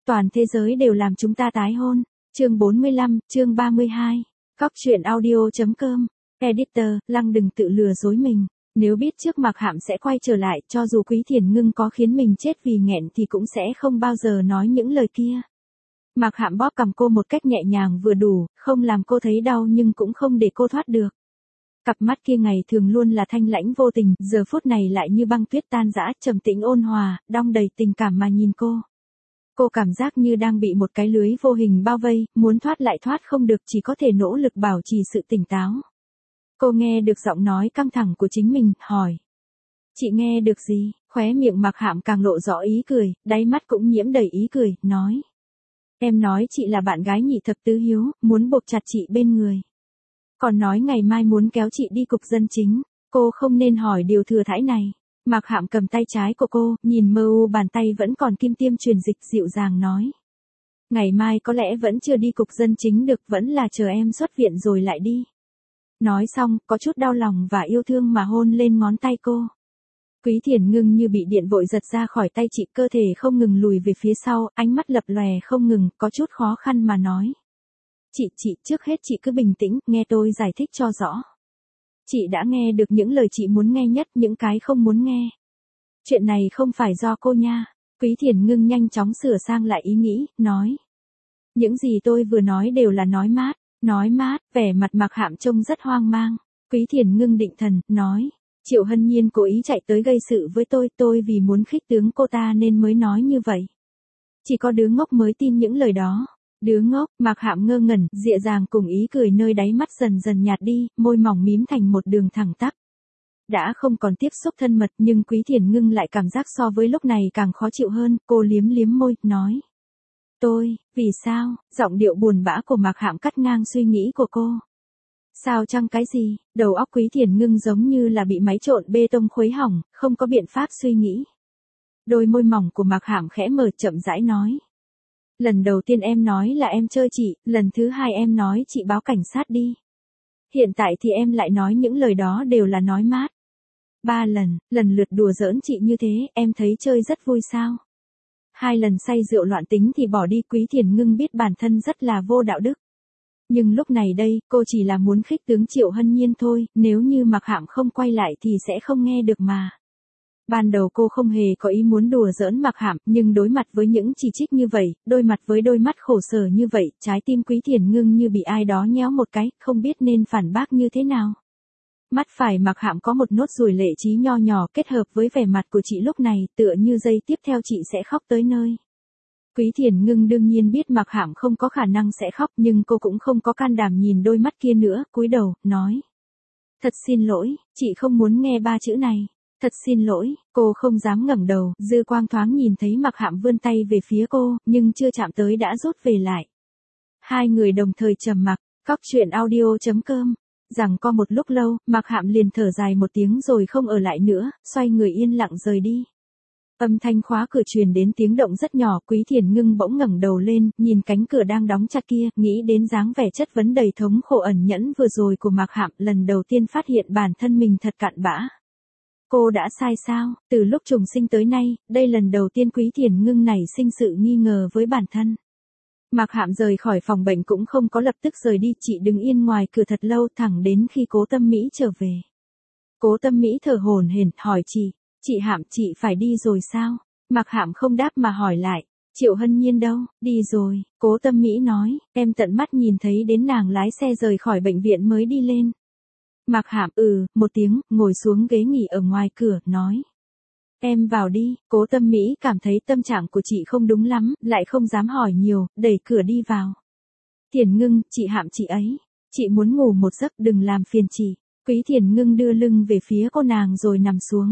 Toàn thế giới đều làm chúng ta tái hôn. Chương 45, chương 32. Cóc truyện audio.com. Editor, Lăng đừng tự lừa dối mình. Nếu biết trước Mạc Hạm sẽ quay trở lại, cho dù Quý Thiền Ngưng có khiến mình chết vì nghẹn thì cũng sẽ không bao giờ nói những lời kia. Mạc Hạm bóp cằm cô một cách nhẹ nhàng vừa đủ, không làm cô thấy đau nhưng cũng không để cô thoát được. Cặp mắt kia ngày thường luôn là thanh lãnh vô tình, giờ phút này lại như băng tuyết tan rã, trầm tĩnh ôn hòa, đong đầy tình cảm mà nhìn cô. Cô cảm giác như đang bị một cái lưới vô hình bao vây, muốn thoát lại thoát không được, chỉ có thể nỗ lực bảo trì sự tỉnh táo. Cô nghe được giọng nói căng thẳng của chính mình, hỏi. Chị nghe được gì? Khóe miệng Mạc Hạm càng lộ rõ ý cười, đáy mắt cũng nhiễm đầy ý cười, nói. Em nói chị là bạn gái nhị thập tứ hiếu, muốn buộc chặt chị bên người. Còn nói ngày mai muốn kéo chị đi cục dân chính, cô không nên hỏi điều thừa thãi này. Mạc Hạm cầm tay trái của cô, nhìn mơ u bàn tay vẫn còn kim tiêm truyền dịch, dịu dàng nói. Ngày mai có lẽ vẫn chưa đi cục dân chính được, vẫn là chờ em xuất viện rồi lại đi. Nói xong, có chút đau lòng và yêu thương mà hôn lên ngón tay cô. Quý Thiền Ngưng như bị điện vội giật ra khỏi tay chị, cơ thể không ngừng lùi về phía sau, ánh mắt lập lòe không ngừng, có chút khó khăn mà nói. Chị, trước hết chị cứ bình tĩnh, nghe tôi giải thích cho rõ. Chị đã nghe được những lời chị muốn nghe nhất, những cái không muốn nghe. Chuyện này không phải do cô nha. Quý Thiền Ngưng nhanh chóng sửa sang lại ý nghĩ, nói. Những gì tôi vừa nói đều là nói mát. Nói mát, vẻ mặt Mạc Hạm trông rất hoang mang. Quý Thiền Ngưng định thần, nói. Triệu Hân Nhiên cố ý chạy tới gây sự với tôi vì muốn khích tướng cô ta nên mới nói như vậy. Chỉ có đứa ngốc mới tin những lời đó. Đứa ngốc, Mạc Hạm ngơ ngẩn, dịa dàng cùng ý cười nơi đáy mắt dần dần nhạt đi, môi mỏng mím thành một đường thẳng tắp. Đã không còn tiếp xúc thân mật nhưng Quý Thiền Ngưng lại cảm giác so với lúc này càng khó chịu hơn, cô liếm liếm môi, nói. Vì sao? Giọng điệu buồn bã của Mạc Hạm cắt ngang suy nghĩ của cô. Sao chăng cái gì? Đầu óc Quý Thiền Ngưng giống như là bị máy trộn bê tông khuấy hỏng, không có biện pháp suy nghĩ. Đôi môi mỏng của Mạc Hạm khẽ mở, chậm rãi nói. Lần đầu tiên em nói là em chơi chị, lần thứ hai em nói chị báo cảnh sát đi. Hiện tại thì em lại nói những lời đó đều là nói mát. 3 lần lượt đùa giỡn chị như thế, em thấy chơi rất vui sao? 2 lần say rượu loạn tính thì bỏ đi. Quý Thiền Ngưng biết bản thân rất là vô đạo đức. Nhưng lúc này đây, cô chỉ là muốn khích tướng Triệu Hân Nhiên thôi, nếu như Mạc Hạm không quay lại thì sẽ không nghe được mà. Ban đầu cô không hề có ý muốn đùa giỡn Mạc Hạm, nhưng đối mặt với những chỉ trích như vậy, đối mặt với đôi mắt khổ sở như vậy, trái tim Quý Thiền Ngưng như bị ai đó nhéo một cái, không biết nên phản bác như thế nào. Mắt phải Mạc Hạm có một nốt ruồi lệ trí nho nhỏ kết hợp với vẻ mặt của chị lúc này, tựa như giây tiếp theo chị sẽ khóc tới nơi. Quý Thiền Ngưng đương nhiên biết Mạc Hạm không có khả năng sẽ khóc, nhưng cô cũng không có can đảm nhìn đôi mắt kia nữa, cúi đầu, nói. Thật xin lỗi, chị không muốn nghe 3 chữ này. Thật xin lỗi, cô không dám ngẩng đầu, dư quang thoáng nhìn thấy Mạc Hạm vươn tay về phía cô, nhưng chưa chạm tới đã rút về lại. Hai người đồng thời trầm mặc. Cóc truyện audio.com. Rằng có một lúc lâu, Mạc Hạm liền thở dài một tiếng rồi không ở lại nữa, xoay người yên lặng rời đi. Âm thanh khóa cửa truyền đến tiếng động rất nhỏ, Quý Thiền Ngưng bỗng ngẩng đầu lên, nhìn cánh cửa đang đóng chặt kia, nghĩ đến dáng vẻ chất vấn đầy thống khổ ẩn nhẫn vừa rồi của Mạc Hạm, lần đầu tiên phát hiện bản thân mình thật cặn bã. Cô đã sai sao? Từ lúc trùng sinh tới nay, đây lần đầu tiên Quý Thiền Ngưng nảy sinh sự nghi ngờ với bản thân. Mạc Hạm rời khỏi phòng bệnh cũng không có lập tức rời đi, chị đứng yên ngoài cửa thật lâu thẳng đến khi Cố Tâm Mỹ trở về. Cố Tâm Mỹ thở hổn hển hỏi chị Hạm, chị phải đi rồi sao? Mạc Hạm không đáp mà hỏi lại, Triệu Hân Nhiên đâu? Đi rồi, Cố Tâm Mỹ nói, em tận mắt nhìn thấy đến nàng lái xe rời khỏi bệnh viện mới đi lên. Mạc Hạm một tiếng, ngồi xuống ghế nghỉ ở ngoài cửa, nói. Em vào đi. Cố Tâm Mỹ cảm thấy tâm trạng của chị không đúng lắm, lại không dám hỏi nhiều, đẩy cửa đi vào. Thiền Ngưng, chị Hạm chị ấy. Chị muốn ngủ một giấc, đừng làm phiền chị. Quý Thiền Ngưng đưa lưng về phía cô nàng rồi nằm xuống.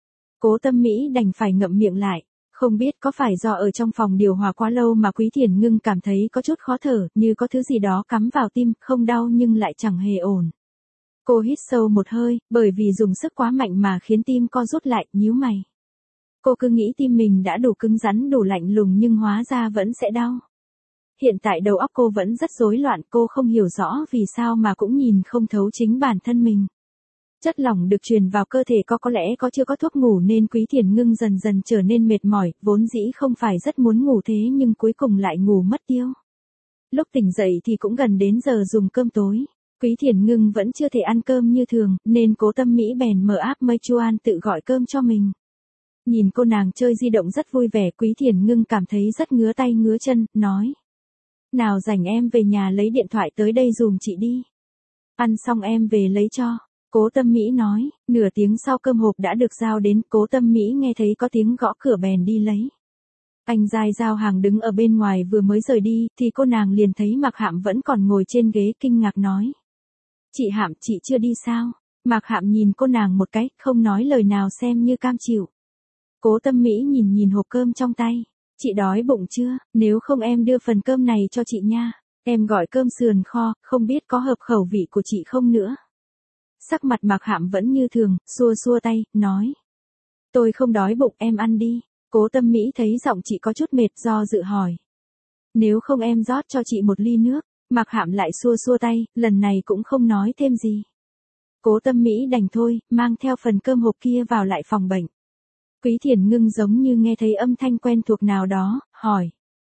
Cố Tâm Mỹ đành phải ngậm miệng lại. Không biết có phải do ở trong phòng điều hòa quá lâu mà Quý Thiền Ngưng cảm thấy có chút khó thở, như có thứ gì đó cắm vào tim, không đau nhưng lại chẳng hề ổn. Cô hít sâu một hơi, bởi vì dùng sức quá mạnh mà khiến tim co rút lại, nhíu mày. Cô cứ nghĩ tim mình đã đủ cứng rắn đủ lạnh lùng nhưng hóa ra vẫn sẽ đau. Hiện tại đầu óc cô vẫn rất rối loạn, cô không hiểu rõ vì sao mà cũng nhìn không thấu chính bản thân mình. Chất lỏng được truyền vào cơ thể có lẽ chưa có thuốc ngủ nên Quý Thiền Ngưng dần dần trở nên mệt mỏi, vốn dĩ không phải rất muốn ngủ thế nhưng cuối cùng lại ngủ mất tiêu. Lúc tỉnh dậy thì cũng gần đến giờ dùng cơm tối. Quý Thiền Ngưng vẫn chưa thể ăn cơm như thường, nên Cố Tâm Mỹ bèn mở app Meituan tự gọi cơm cho mình. Nhìn cô nàng chơi di động rất vui vẻ, Quý Thiền Ngưng cảm thấy rất ngứa tay ngứa chân, nói. Nào rảnh em về nhà lấy điện thoại tới đây dùm chị đi. Ăn xong em về lấy cho. Cố Tâm Mỹ nói, nửa tiếng sau cơm hộp đã được giao đến, Cố Tâm Mỹ nghe thấy có tiếng gõ cửa bèn đi lấy. Anh giai giao hàng đứng ở bên ngoài vừa mới rời đi, thì cô nàng liền thấy Mạc Hạm vẫn còn ngồi trên ghế kinh ngạc nói. Chị Hạm, chị chưa đi sao? Mạc Hạm nhìn cô nàng một cái, không nói lời nào xem như cam chịu. Cố Tâm Mỹ nhìn hộp cơm trong tay. Chị đói bụng chưa? Nếu không em đưa phần cơm này cho chị nha. Em gọi cơm sườn kho, không biết có hợp khẩu vị của chị không nữa. Sắc mặt Mạc Hạm vẫn như thường, xua xua tay, nói. Tôi không đói bụng, em ăn đi. Cố Tâm Mỹ thấy giọng chị có chút mệt do dự hỏi. Nếu không em rót cho chị một ly nước. Mạc Hạm lại xua xua tay, lần này cũng không nói thêm gì. Cố Tâm Mỹ đành thôi, mang theo phần cơm hộp kia vào lại phòng bệnh. Quý Thiền Ngưng giống như nghe thấy âm thanh quen thuộc nào đó, hỏi.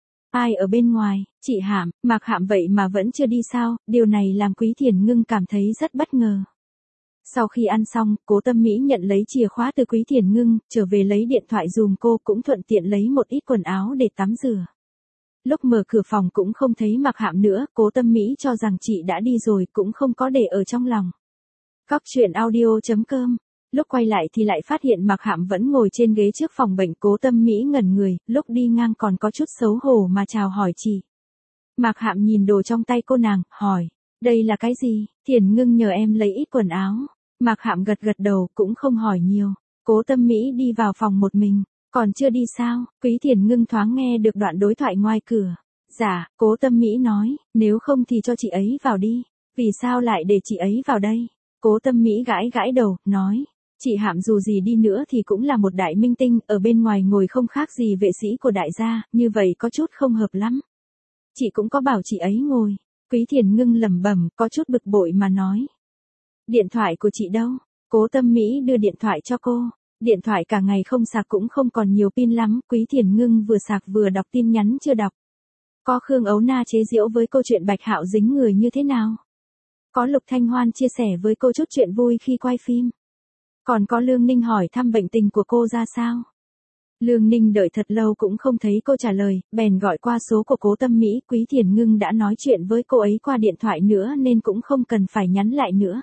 Ai ở bên ngoài? Chị Hạm. Mạc Hạm vậy mà vẫn chưa đi sao? Điều này làm Quý Thiền Ngưng cảm thấy rất bất ngờ. Sau khi ăn xong, Cố Tâm Mỹ nhận lấy chìa khóa từ Quý Thiền Ngưng, trở về lấy điện thoại dùm cô, cũng thuận tiện lấy một ít quần áo để tắm rửa. Lúc mở cửa phòng cũng không thấy Mạc Hạm nữa, Cố Tâm Mỹ cho rằng chị đã đi rồi, cũng không có để ở trong lòng. Cóc truyện audio.com. Lúc quay lại thì lại phát hiện Mạc Hạm vẫn ngồi trên ghế trước phòng bệnh. Cố Tâm Mỹ ngẩn người, lúc đi ngang còn có chút xấu hổ mà chào hỏi chị. Mạc Hạm nhìn đồ trong tay cô nàng, hỏi. Đây là cái gì? Thiền Ngưng nhờ em lấy ít quần áo. Mạc Hạm gật đầu, cũng không hỏi nhiều. Cố Tâm Mỹ đi vào phòng một mình. Còn chưa đi sao? Quý Thiền Ngưng thoáng nghe được đoạn đối thoại ngoài cửa. Dạ, Cố Tâm Mỹ nói, nếu không thì cho chị ấy vào đi. Vì sao lại để chị ấy vào đây? Cố Tâm Mỹ gãi đầu, nói. Chị Hạm dù gì đi nữa thì cũng là một đại minh tinh, ở bên ngoài ngồi không khác gì vệ sĩ của đại gia, như vậy có chút không hợp lắm. Chị cũng có bảo chị ấy ngồi. Quý Thiền Ngưng lẩm bẩm, có chút bực bội mà nói. Điện thoại của chị đâu? Cố Tâm Mỹ đưa điện thoại cho cô. Điện thoại cả ngày không sạc cũng không còn nhiều pin lắm. Quý Thiền Ngưng vừa sạc vừa đọc tin nhắn chưa đọc. Có Khương Ấu Na chế giễu với câu chuyện Bạch Hạo dính người như thế nào? Có Lục Thanh Hoan chia sẻ với cô chút chuyện vui khi quay phim. Còn có Lương Ninh hỏi thăm bệnh tình của cô ra sao? Lương Ninh đợi thật lâu cũng không thấy cô trả lời, bèn gọi qua số của Cố Tâm Mỹ. Quý Thiền Ngưng đã nói chuyện với cô ấy qua điện thoại nữa nên cũng không cần phải nhắn lại nữa.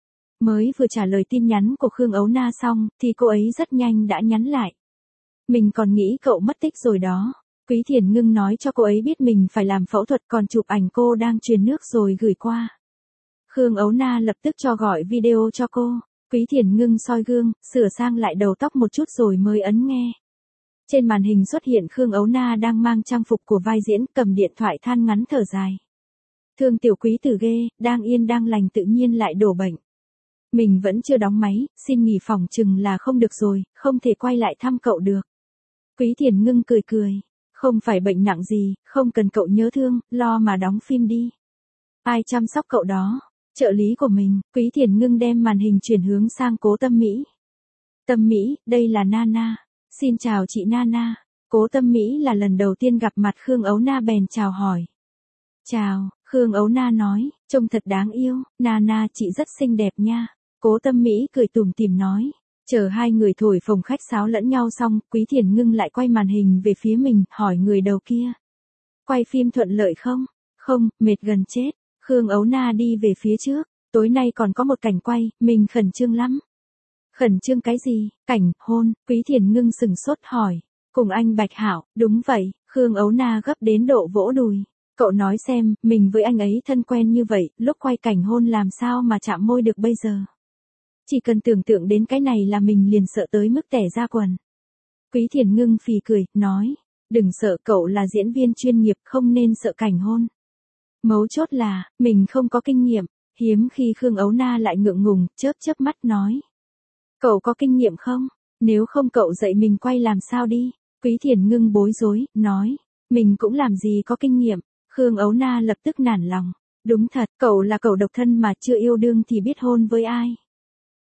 Mới vừa trả lời tin nhắn của Khương Ấu Na xong, thì cô ấy rất nhanh đã nhắn lại. Mình còn nghĩ cậu mất tích rồi đó. Quý Thiền Ngưng nói cho cô ấy biết mình phải làm phẫu thuật, còn chụp ảnh cô đang truyền nước rồi gửi qua. Khương Ấu Na lập tức cho gọi video cho cô. Quý Thiền Ngưng soi gương, sửa sang lại đầu tóc một chút rồi mới ấn nghe. Trên màn hình xuất hiện Khương Ấu Na đang mang trang phục của vai diễn, cầm điện thoại than ngắn thở dài. Thương tiểu quý tử ghê, đang yên đang lành tự nhiên lại đổ bệnh. Mình vẫn chưa đóng máy, xin nghỉ phòng chừng là không được rồi, không thể quay lại thăm cậu được. Quý Thiền Ngưng cười. Không phải bệnh nặng gì, không cần cậu nhớ thương, lo mà đóng phim đi. Ai chăm sóc cậu đó? Trợ lý của mình. Quý Thiền Ngưng đem màn hình chuyển hướng sang Cố Tâm Mỹ. Tâm Mỹ, đây là Nana. Xin chào chị Nana. Cố Tâm Mỹ là lần đầu tiên gặp mặt Khương Ấu Na bèn chào hỏi. Chào, Khương Ấu Na nói, trông thật đáng yêu. Nana, chị rất xinh đẹp nha. Cố Tâm Mỹ cười tủm tỉm nói. Chờ hai người thổi phồng khách sáo lẫn nhau xong, Quý Thiền Ngưng lại quay màn hình về phía mình, hỏi người đầu kia. Quay phim thuận lợi không? Không, mệt gần chết. Khương Ấu Na đi về phía trước. Tối nay còn có một cảnh quay, mình khẩn trương lắm. Khẩn trương cái gì? Cảnh hôn. Quý Thiền Ngưng sừng sốt hỏi. Cùng anh Bạch Hạo? Đúng vậy. Khương Ấu Na gấp đến độ vỗ đùi. Cậu nói xem, mình với anh ấy thân quen như vậy, lúc quay cảnh hôn làm sao mà chạm môi được bây giờ? Chỉ cần tưởng tượng đến cái này là mình liền sợ tới mức tẻ ra quần. Quý Thiền Ngưng phì cười, nói. Đừng sợ, cậu là diễn viên chuyên nghiệp, không nên sợ cảnh hôn. Mấu chốt là, mình không có kinh nghiệm. Hiếm khi Khương Ấu Na lại ngượng ngùng, chớp mắt nói. Cậu có kinh nghiệm không? Nếu không cậu dạy mình quay làm sao đi? Quý Thiền Ngưng bối rối, nói. Mình cũng làm gì có kinh nghiệm. Khương Ấu Na lập tức nản lòng. Đúng thật, cậu là cậu độc thân mà chưa yêu đương thì biết hôn với ai.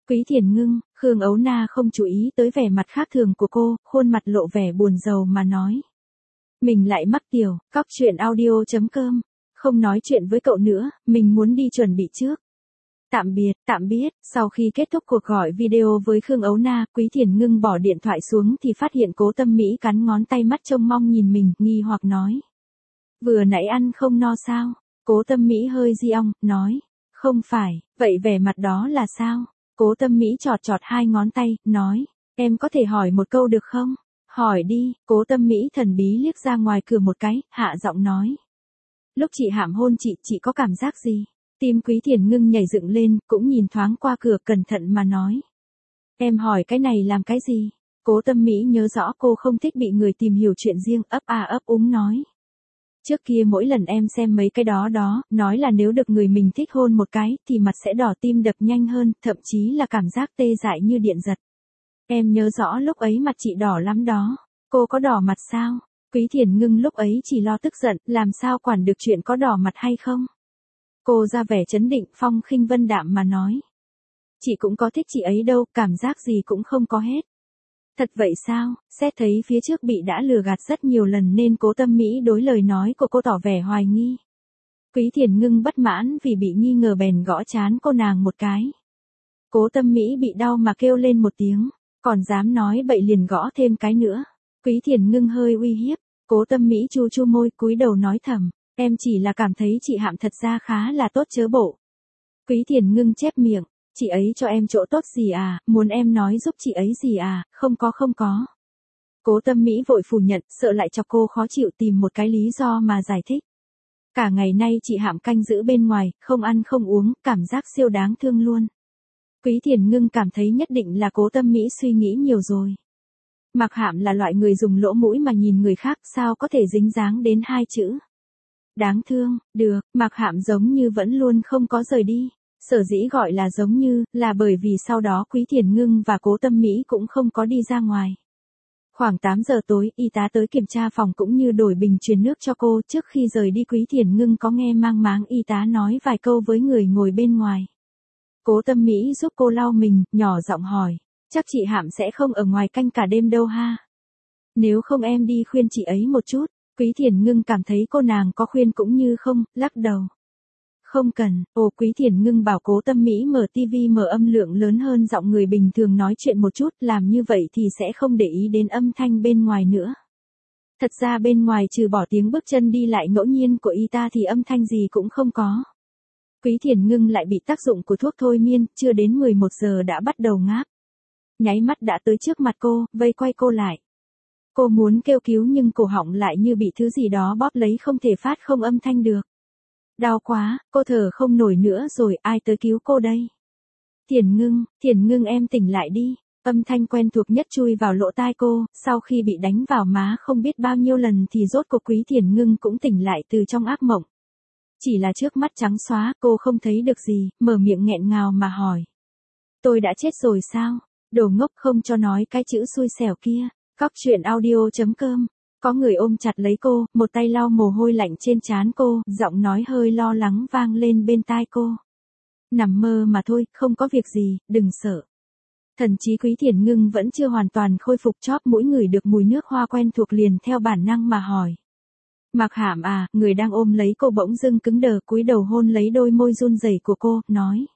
Quý Thiền Ngưng, Khương Ấu Na không chú ý tới vẻ mặt khác thường của cô, khuôn mặt lộ vẻ buồn rầu mà nói. Mình lại mắc tiểu, cóc truyện audio.com, không nói chuyện với cậu nữa, mình muốn đi chuẩn bị trước. Tạm biệt, sau khi kết thúc cuộc gọi video với Khương Ấu Na, Quý Thiền Ngưng bỏ điện thoại xuống thì phát hiện Cố Tâm Mỹ cắn ngón tay mắt trông mong nhìn mình, nghi hoặc nói. Vừa nãy ăn không no sao? Cố Tâm Mỹ hơi di ong, nói. Không phải, vậy vẻ mặt đó là sao? Cố Tâm Mỹ chọt chọt hai ngón tay, nói. Em có thể hỏi một câu được không? Hỏi đi, Cố Tâm Mỹ thần bí liếc ra ngoài cửa một cái, hạ giọng nói. Lúc chị hãm hôn chị có cảm giác gì? Tim Quý Thiền Ngưng nhảy dựng lên, cũng nhìn thoáng qua cửa cẩn thận mà nói. Em hỏi cái này làm cái gì? Cố Tâm Mỹ nhớ rõ cô không thích bị người tìm hiểu chuyện riêng, ấp úng nói. Trước kia mỗi lần em xem mấy cái đó, nói là nếu được người mình thích hôn một cái, thì mặt sẽ đỏ tim đập nhanh hơn, thậm chí là cảm giác tê dại như điện giật. Em nhớ rõ lúc ấy mặt chị đỏ lắm đó. Cô có đỏ mặt sao? Quý Thiền Ngưng lúc ấy chỉ lo tức giận, làm sao quản được chuyện có đỏ mặt hay không? Cô ra vẻ trấn định, phong khinh vân đạm mà nói. Chị cũng có thích chị ấy đâu, cảm giác gì cũng không có hết. Thật vậy sao? Xét thấy phía trước bị đã lừa gạt rất nhiều lần nên Cố Tâm Mỹ đối lời nói của cô tỏ vẻ hoài nghi. Quý Thiền Ngưng bất mãn vì bị nghi ngờ bèn gõ trán cô nàng một cái. Cố Tâm Mỹ bị đau mà kêu lên một tiếng, còn dám nói bậy liền gõ thêm cái nữa. Quý Thiền Ngưng hơi uy hiếp, Cố Tâm Mỹ chu chu môi cúi đầu nói thầm, em chỉ là cảm thấy chị Hạm thật ra khá là tốt chớ bộ. Quý Thiền Ngưng chép miệng. Chị ấy cho em chỗ tốt gì à, muốn em nói giúp chị ấy gì à, không có. Cố Tâm Mỹ vội phủ nhận, sợ lại cho cô khó chịu tìm một cái lý do mà giải thích. Cả ngày nay chị Hạm canh giữ bên ngoài, không ăn không uống, cảm giác siêu đáng thương luôn. Quý Thiền Ngưng cảm thấy nhất định là Cố Tâm Mỹ suy nghĩ nhiều rồi. Mạc Hạm là loại người dùng lỗ mũi mà nhìn người khác, sao có thể dính dáng đến hai chữ. Đáng thương, được, Mạc Hạm giống như vẫn luôn không có rời đi. Sở dĩ gọi là giống như, là bởi vì sau đó Quý Thiền Ngưng và Cố Tâm Mỹ cũng không có đi ra ngoài. Khoảng 8 giờ tối, y tá tới kiểm tra phòng cũng như đổi bình truyền nước cho cô. Trước khi rời đi Quý Thiền Ngưng có nghe mang máng y tá nói vài câu với người ngồi bên ngoài. Cố Tâm Mỹ giúp cô lau mình, nhỏ giọng hỏi. Chắc chị Hạm sẽ không ở ngoài canh cả đêm đâu ha. Nếu không em đi khuyên chị ấy một chút. Quý Thiền Ngưng cảm thấy cô nàng có khuyên cũng như không, lắc đầu. Không cần, Quý Thiền Ngưng bảo Cố Tâm Mỹ mở tivi mở âm lượng lớn hơn giọng người bình thường nói chuyện một chút, làm như vậy thì sẽ không để ý đến âm thanh bên ngoài nữa. Thật ra bên ngoài trừ bỏ tiếng bước chân đi lại ngẫu nhiên của y ta thì âm thanh gì cũng không có. Quý Thiền Ngưng lại bị tác dụng của thuốc thôi miên, chưa đến 11 giờ đã bắt đầu ngáp. Nháy mắt đã tới trước mặt cô, vây quay cô lại. Cô muốn kêu cứu nhưng cổ họng lại như bị thứ gì đó bóp lấy không thể phát không âm thanh được. Đau quá, cô thở không nổi nữa rồi, ai tới cứu cô đây? Thiền Ngưng em tỉnh lại đi. Âm thanh quen thuộc nhất chui vào lỗ tai cô, sau khi bị đánh vào má không biết bao nhiêu lần thì rốt cuộc Quý Thiền Ngưng cũng tỉnh lại từ trong ác mộng. Chỉ là trước mắt trắng xóa, cô không thấy được gì, mở miệng nghẹn ngào mà hỏi. Tôi đã chết rồi sao? Đồ ngốc không cho nói cái chữ xui xẻo kia. Cóc truyện audio.com. Có người ôm chặt lấy cô, một tay lau mồ hôi lạnh trên trán cô, giọng nói hơi lo lắng vang lên bên tai cô. Nằm mơ mà thôi, không có việc gì, đừng sợ. Thần trí Quý Thiền Ngưng vẫn chưa hoàn toàn khôi phục, chóp mũi ngửi được mùi nước hoa quen thuộc liền theo bản năng mà hỏi. Mạc Hạm à, người đang ôm lấy cô bỗng dưng cứng đờ cúi đầu hôn lấy đôi môi run rẩy của cô, nói.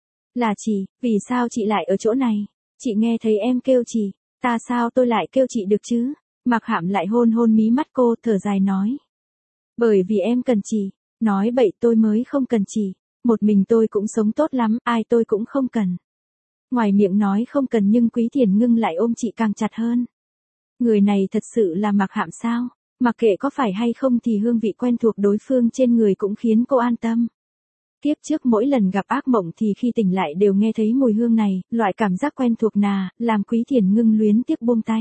Là chị, vì sao chị lại ở chỗ này? Chị nghe thấy em kêu chị, ta sao tôi lại kêu chị được chứ? Mạc Hạm lại hôn mí mắt cô, thở dài nói. Bởi vì em cần chị. Nói bậy, tôi mới không cần chị. Một mình tôi cũng sống tốt lắm, ai tôi cũng không cần. Ngoài miệng nói không cần nhưng Quý Thiền Ngưng lại ôm chị càng chặt hơn. Người này thật sự là Mạc Hạm sao? Mặc kệ có phải hay không thì hương vị quen thuộc đối phương trên người cũng khiến cô an tâm. Tiếp trước mỗi lần gặp ác mộng thì khi tỉnh lại đều nghe thấy mùi hương này, loại cảm giác quen thuộc làm Quý Thiền Ngưng luyến tiếc buông tay.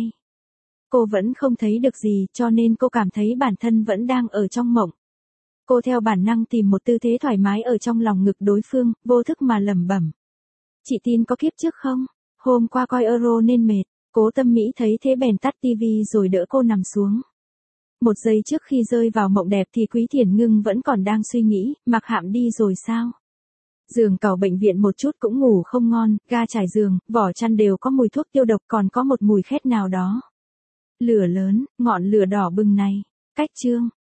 Cô vẫn không thấy được gì cho nên cô cảm thấy bản thân vẫn đang ở trong mộng. Cô theo bản năng tìm một tư thế thoải mái ở trong lòng ngực đối phương, vô thức mà lẩm bẩm. Chị tin có kiếp trước không? Hôm qua coi Euro nên mệt. Cố Tâm Mỹ thấy thế bèn tắt tivi rồi đỡ cô nằm xuống. Một giây trước khi rơi vào mộng đẹp thì Quý Thiền Ngưng vẫn còn đang suy nghĩ, Mạc Hạm đi rồi sao? Giường cẩu bệnh viện một chút cũng ngủ không ngon, ga trải giường, vỏ chăn đều có mùi thuốc tiêu độc, còn có một mùi khét nào đó. Lửa lớn, ngọn lửa đỏ bừng này. Cách chương